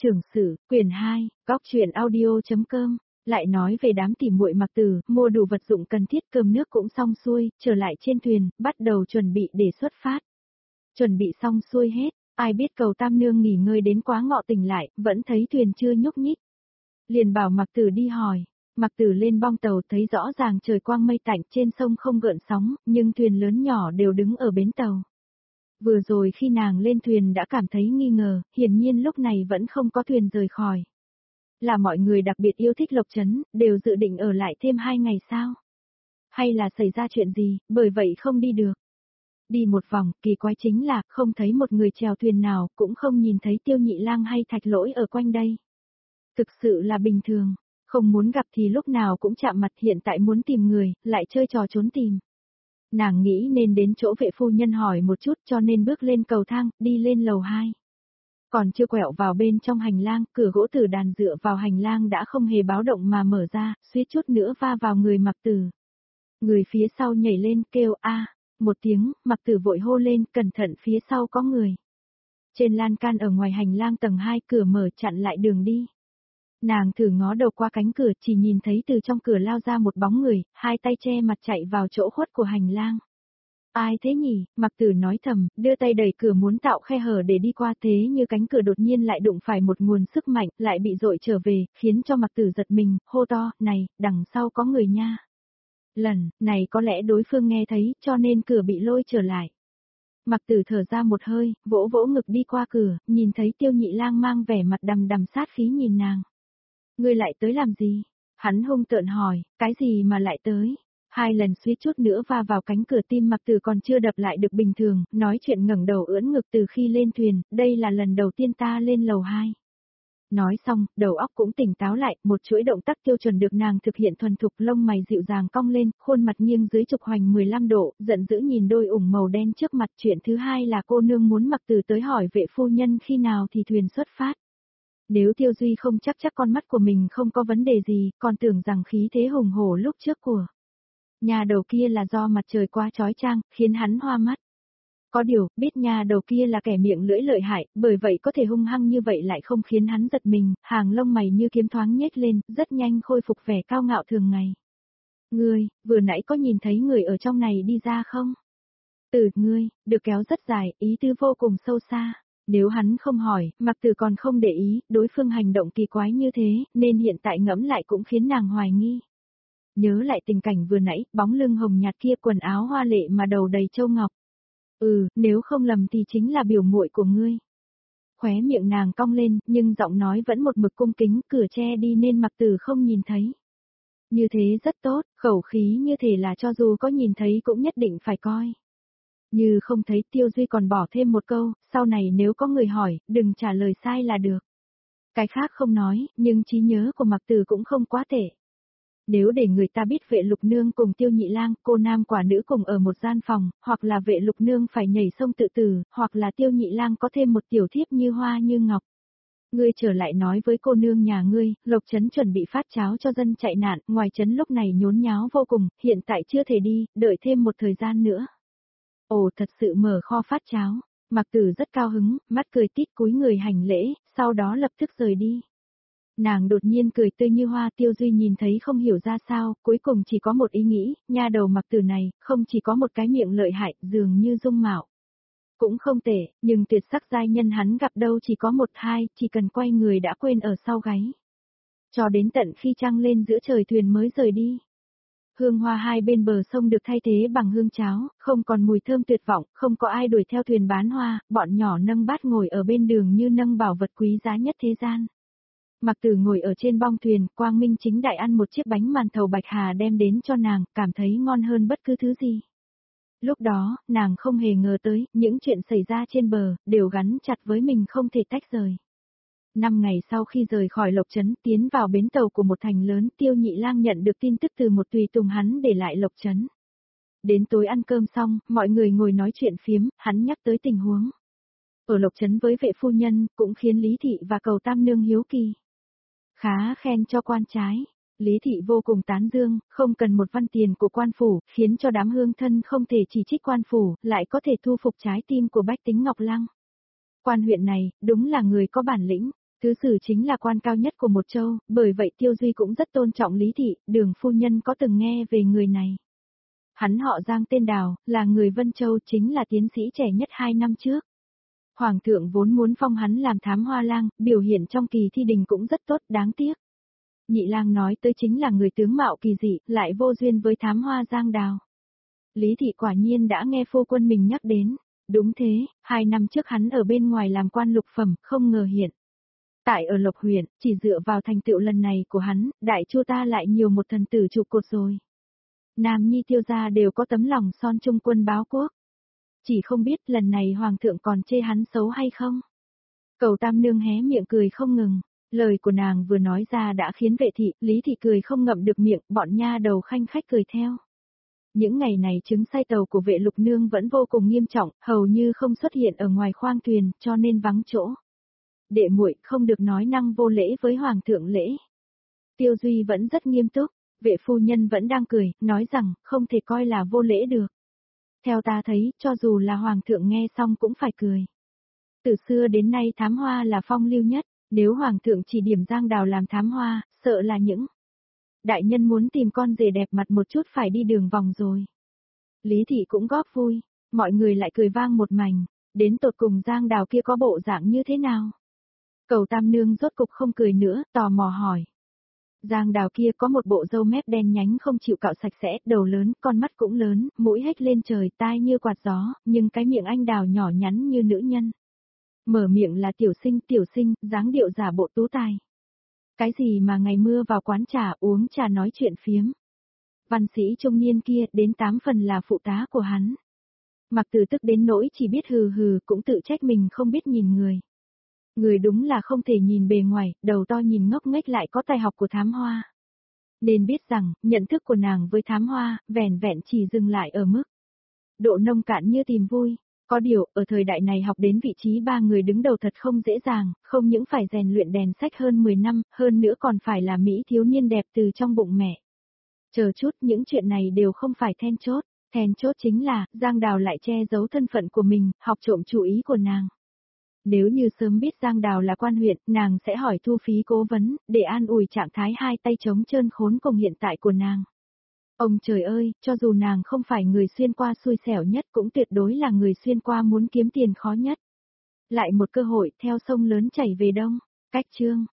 Trưởng sử, quyển 2, góc truyện audio.com, lại nói về đám tỉ muội Mặc Tử, mua đủ vật dụng cần thiết, cơm nước cũng xong xuôi, trở lại trên thuyền, bắt đầu chuẩn bị để xuất phát. Chuẩn bị xong xuôi hết, ai biết Cầu Tam Nương nghỉ ngơi đến quá ngọ tỉnh lại, vẫn thấy thuyền chưa nhúc nhích. Liền bảo Mặc Tử đi hỏi. Mặc Tử lên bong tàu thấy rõ ràng trời quang mây tạnh, trên sông không gợn sóng, nhưng thuyền lớn nhỏ đều đứng ở bến tàu. Vừa rồi khi nàng lên thuyền đã cảm thấy nghi ngờ, hiển nhiên lúc này vẫn không có thuyền rời khỏi. Là mọi người đặc biệt yêu thích Lộc Trấn, đều dự định ở lại thêm 2 ngày sao? Hay là xảy ra chuyện gì, bởi vậy không đi được? Đi một vòng, kỳ quái chính là, không thấy một người chèo thuyền nào, cũng không nhìn thấy Tiêu Nhị Lang hay Thạch Lỗi ở quanh đây. Thực sự là bình thường, không muốn gặp thì lúc nào cũng chạm mặt, hiện tại muốn tìm người, lại chơi trò trốn tìm. Nàng nghĩ nên đến chỗ vệ phu nhân hỏi một chút, cho nên bước lên cầu thang, đi lên lầu 2. Còn chưa quẹo vào bên trong hành lang, cửa gỗ tử đàn dựa vào hành lang đã không hề báo động mà mở ra, suýt chút nữa va vào người Mặc Tử. Người phía sau nhảy lên kêu a, một tiếng, Mặc Tử vội hô lên, cẩn thận phía sau có người. Trên lan can ở ngoài hành lang tầng 2 cửa mở chặn lại đường đi. Nàng thử ngó đầu qua cánh cửa, chỉ nhìn thấy từ trong cửa lao ra một bóng người, hai tay che mặt chạy vào chỗ khuất của hành lang. Ai thế nhỉ? Mặc Tử nói thầm, đưa tay đẩy cửa muốn tạo khe hở để đi qua, thế như cánh cửa đột nhiên lại đụng phải một nguồn sức mạnh, lại bị dội trở về, khiến cho Mặc Tử giật mình, hô to, này, đằng sau có người nha. Lần này có lẽ đối phương nghe thấy, cho nên cửa bị lôi trở lại. Mặc Tử thở ra một hơi, vỗ vỗ ngực đi qua cửa, nhìn thấy Tiêu Nhị Lang mang vẻ mặt đằm đằm sát khí nhìn nàng. Ngươi lại tới làm gì? Hắn hung tợn hỏi, cái gì mà lại tới? 2 lần suýt chút nữa va vào cánh cửa, tim Mặc Tử còn chưa đập lại được bình thường, nói chuyện ngẩng đầu ưỡn ngực từ khi lên thuyền, đây là lần đầu tiên ta lên lầu 2. Nói xong, đầu óc cũng tỉnh táo lại, một chuỗi động tác tiêu chuẩn được nàng thực hiện thuần thục, lông mày dịu dàng cong lên, khuôn mặt nghiêng dưới trục hoành 15 độ, giận dữ nhìn đôi ủng màu đen trước mặt. Chuyện thứ hai là cô nương muốn Mặc Tử tới hỏi vệ phu nhân khi nào thì thuyền xuất phát. Nếu Tiêu Duy không chắc con mắt của mình không có vấn đề gì, còn tưởng rằng khí thế hùng hổ lúc trước của nhà đầu kia là do mặt trời quá chói chang, khiến hắn hoa mắt. Có điều, biết nhà đầu kia là kẻ miệng lưỡi lợi hại, bởi vậy có thể hung hăng như vậy lại không khiến hắn giật mình, hàng lông mày như kiếm thoáng nhếch lên, rất nhanh khôi phục vẻ cao ngạo thường ngày. Ngươi, vừa nãy có nhìn thấy người ở trong này đi ra không? Ngươi, được kéo rất dài, ý tứ vô cùng sâu xa. Nếu hắn không hỏi, Mặc Tử còn không để ý, đối phương hành động kỳ quái như thế, nên hiện tại ngẫm lại cũng khiến nàng hoài nghi. Nhớ lại tình cảnh vừa nãy, bóng lưng hồng nhạt kia, quần áo hoa lệ mà đầu đầy châu ngọc. Nếu không lầm thì chính là biểu muội của ngươi. Khóe miệng nàng cong lên, nhưng giọng nói vẫn một mực cung kính, cửa che đi nên Mặc Tử không nhìn thấy. Như thế rất tốt, khẩu khí như thế là cho dù có nhìn thấy cũng nhất định phải coi. Như không thấy, Tiêu Duy còn bỏ thêm một câu, sau này nếu có người hỏi, đừng trả lời sai là được. Cái khác không nói, nhưng trí nhớ của Mặc Tử cũng không quá tệ. Nếu để người ta biết vệ lục nương cùng Tiêu Nhị Lang, cô nam quả nữ cùng ở một gian phòng, hoặc là vệ lục nương phải nhảy sông tự tử, hoặc là Tiêu Nhị Lang có thêm một tiểu thiếp như hoa như ngọc. Ngươi trở lại nói với cô nương nhà ngươi, Lộc Trấn chuẩn bị phát cháo cho dân chạy nạn, ngoài trấn lúc này nhốn nháo vô cùng, hiện tại chưa thể đi, đợi thêm một thời gian nữa. Ồ, thật sự mở kho phát cháo. Mặc Tử rất cao hứng, mắt cười tít, cúi người hành lễ, sau đó lập tức rời đi. Nàng đột nhiên cười tươi như hoa. Tiêu Duy nhìn thấy không hiểu ra sao, cuối cùng chỉ có một ý nghĩ, nha đầu Mặc Tử này, không chỉ có một cái miệng lợi hại, dường như dung mạo cũng không tệ, nhưng tuyệt sắc giai nhân hắn gặp đâu chỉ có 1-2, chỉ cần quay người đã quên ở sau gáy. Cho đến tận khi trăng lên giữa trời thuyền mới rời đi. Hương hoa hai bên bờ sông được thay thế bằng hương cháo, không còn mùi thơm tuyệt vọng, không có ai đuổi theo thuyền bán hoa, bọn nhỏ nâng bát ngồi ở bên đường như nâng bảo vật quý giá nhất thế gian. Mặc Tử ngồi ở trên bong thuyền, quang minh chính đại ăn một chiếc bánh màn thầu bạch hà đem đến cho nàng, cảm thấy ngon hơn bất cứ thứ gì. Lúc đó, nàng không hề ngờ tới, những chuyện xảy ra trên bờ, đều gắn chặt với mình không thể tách rời. 5 ngày sau khi rời khỏi Lộc Trấn, tiến vào bến tàu của một thành lớn, Tiêu Nhị Lang nhận được tin tức từ một tùy tùng hắn để lại Lộc Trấn. Đến tối ăn cơm xong, mọi người ngồi nói chuyện phiếm, hắn nhắc tới tình huống ở Lộc Trấn với vệ phu nhân, cũng khiến Lý Thị và Cầu Tam Nương hiếu kỳ. Khá khen cho quan trái. Lý Thị vô cùng tán dương, không cần một văn tiền của quan phủ, khiến cho đám hương thân không thể chỉ trích quan phủ, lại có thể thu phục trái tim của bách tính Ngọc Lăng. Quan huyện này, đúng là người có bản lĩnh. Thứ sử chính là quan cao nhất của một châu, bởi vậy Tiêu Duy cũng rất tôn trọng Lý Thị, Đường phu nhân có từng nghe về người này. Hắn họ Giang tên Đào, là người Vân Châu, chính là tiến sĩ trẻ nhất 2 năm trước. Hoàng thượng vốn muốn phong hắn làm thám hoa lang, biểu hiện trong kỳ thi đình cũng rất tốt, đáng tiếc. Nhị lang nói tới chính là người tướng mạo kỳ dị, lại vô duyên với thám hoa Giang Đào. Lý Thị quả nhiên đã nghe phu quân mình nhắc đến. Đúng thế, 2 năm trước hắn ở bên ngoài làm quan lục phẩm, không ngờ hiện. Tại ở Lộc huyện, chỉ dựa vào thành tựu lần này của hắn, đại chu ta lại nhiều một thần tử trụ cột rồi. Nam nhi Tiêu gia đều có tấm lòng son trung quân báo quốc. Chỉ không biết lần này hoàng thượng còn chê hắn xấu hay không. Cầu Tam Nương hé miệng cười không ngừng, lời của nàng vừa nói ra đã khiến Vệ thị, Lý Thị cười không ngậm được miệng, bọn nha đầu khanh khách cười theo. Những ngày này chứng sai tàu của Vệ Lục Nương vẫn vô cùng nghiêm trọng, hầu như không xuất hiện ở ngoài khoang thuyền, cho nên vắng chỗ. Đệ muội không được nói năng vô lễ với hoàng thượng lễ. Tiêu Duy vẫn rất nghiêm túc, Vệ phu nhân vẫn đang cười, nói rằng không thể coi là vô lễ được. Theo ta thấy, cho dù là hoàng thượng nghe xong cũng phải cười. Từ xưa đến nay thám hoa là phong lưu nhất, nếu hoàng thượng chỉ điểm Giang Đào làm thám hoa, sợ là những đại nhân muốn tìm con rể đẹp mặt một chút phải đi đường vòng rồi. Lý Thị cũng góp vui, mọi người lại cười vang một mảnh, đến tột cùng Giang Đào kia có bộ dạng như thế nào? Cầu Tam Nương rốt cục không cười nữa, tò mò hỏi. Giang Đào kia có một bộ râu mép đen nhánh không chịu cạo sạch sẽ, đầu lớn, con mắt cũng lớn, mũi hếch lên trời, tai như quạt gió, nhưng cái miệng anh đào nhỏ nhắn như nữ nhân. Mở miệng là tiểu sinh, dáng điệu giả bộ tú tài. Cái gì mà ngày mưa vào quán trà uống trà nói chuyện phiếm. Văn sĩ trung niên kia đến 8 phần là phụ tá của hắn. Mặc Tử tức đến nỗi chỉ biết hừ hừ cũng tự trách mình không biết nhìn người. Người đúng là không thể nhìn bề ngoài, đầu to nhìn ngốc nghếch lại có tài học của thám hoa. Nên biết rằng, nhận thức của nàng với thám hoa, vẻn vẹn chỉ dừng lại ở mức độ nông cạn như tìm vui. Có điều, ở thời đại này học đến vị trí 3 người đứng đầu thật không dễ dàng, không những phải rèn luyện đèn sách hơn 10 năm, hơn nữa còn phải là mỹ thiếu niên đẹp từ trong bụng mẹ. Chờ chút, những chuyện này đều không phải then chốt chính là, Giang Đào lại che giấu thân phận của mình, học trộm chú ý của nàng. Nếu như sớm biết Giang Đào là quan huyện, nàng sẽ hỏi thu phí cố vấn, để an ủi trạng thái hai tay trống trơn khốn cùng hiện tại của nàng. Ông trời ơi, cho dù nàng không phải người xuyên qua xui xẻo nhất cũng tuyệt đối là người xuyên qua muốn kiếm tiền khó nhất. Lại một cơ hội theo sông lớn chảy về đông. Cách chương